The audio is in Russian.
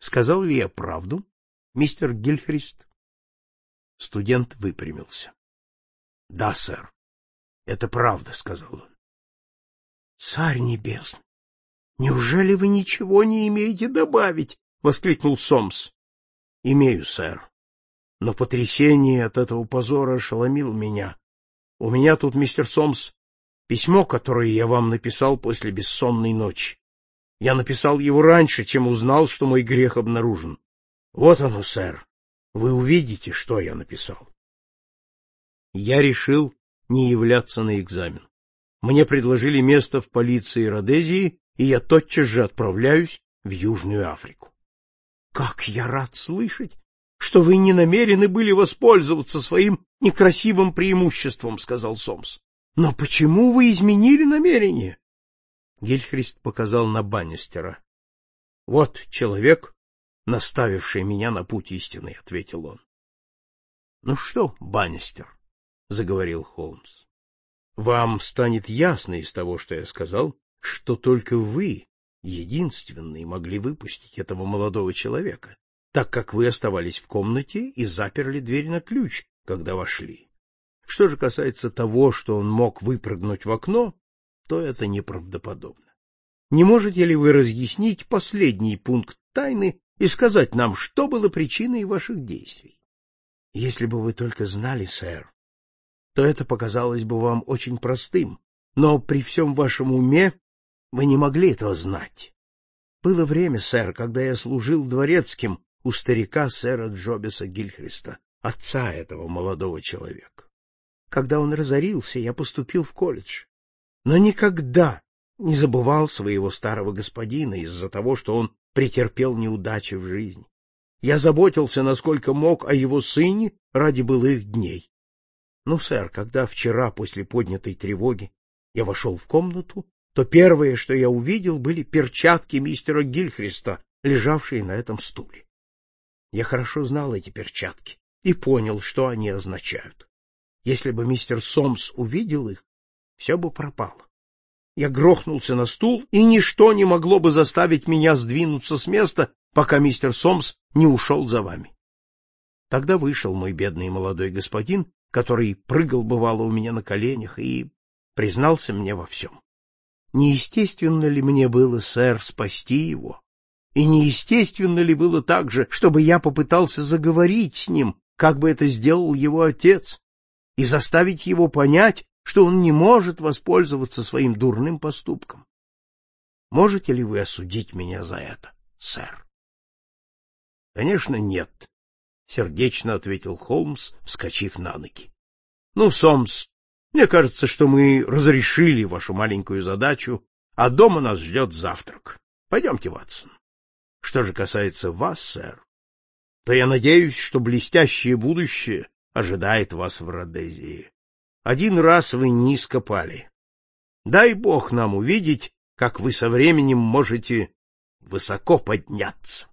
Сказал ли я правду, мистер Гильхрист? Студент выпрямился. — Да, сэр, это правда, — сказал он. — Царь небесный, неужели вы ничего не имеете добавить? — воскликнул Сомс. — Имею, сэр. Но потрясение от этого позора ошеломило меня. У меня тут, мистер Сомс, письмо, которое я вам написал после бессонной ночи. Я написал его раньше, чем узнал, что мой грех обнаружен. Вот оно, сэр. Вы увидите, что я написал. Я решил не являться на экзамен. Мне предложили место в полиции Родезии, и я тотчас же отправляюсь в Южную Африку. — Как я рад слышать, что вы не намерены были воспользоваться своим некрасивым преимуществом, — сказал Сомс. — Но почему вы изменили намерение? Гильхрист показал на Баннистера. — Вот человек, наставивший меня на путь истины, — ответил он. — Ну что, Баннистер, — заговорил Холмс, — вам станет ясно из того, что я сказал, что только вы, единственный, могли выпустить этого молодого человека, так как вы оставались в комнате и заперли дверь на ключ, когда вошли. Что же касается того, что он мог выпрыгнуть в окно, то это неправдоподобно. Не можете ли вы разъяснить последний пункт тайны и сказать нам, что было причиной ваших действий? Если бы вы только знали, сэр, то это показалось бы вам очень простым, но при всем вашем уме вы не могли этого знать. Было время, сэр, когда я служил дворецким у старика сэра Джобиса Гильхриста, отца этого молодого человека. Когда он разорился, я поступил в колледж, но никогда не забывал своего старого господина из-за того, что он претерпел неудачи в жизни. Я заботился, насколько мог, о его сыне ради былых дней. Ну, сэр, когда вчера после поднятой тревоги я вошел в комнату, то первое, что я увидел, были перчатки мистера Гильхриста, лежавшие на этом стуле. Я хорошо знал эти перчатки и понял, что они означают. Если бы мистер Сомс увидел их, все бы пропало. Я грохнулся на стул, и ничто не могло бы заставить меня сдвинуться с места, пока мистер Сомс не ушел за вами. Тогда вышел мой бедный молодой господин, который прыгал бывало у меня на коленях, и признался мне во всем. Неестественно ли мне было, сэр, спасти его? И неестественно ли было также, чтобы я попытался заговорить с ним, как бы это сделал его отец, и заставить его понять, что он не может воспользоваться своим дурным поступком? Можете ли вы осудить меня за это, сэр? — Конечно, нет, — сердечно ответил Холмс, вскочив на ноги. — Ну, Сомс, мне кажется, что мы разрешили вашу маленькую задачу, а дома нас ждет завтрак. Пойдемте, Ватсон. Что же касается вас, сэр, то я надеюсь, что блестящее будущее ожидает вас в Родезии. Один раз вы низко пали. Дай Бог нам увидеть, как вы со временем можете высоко подняться.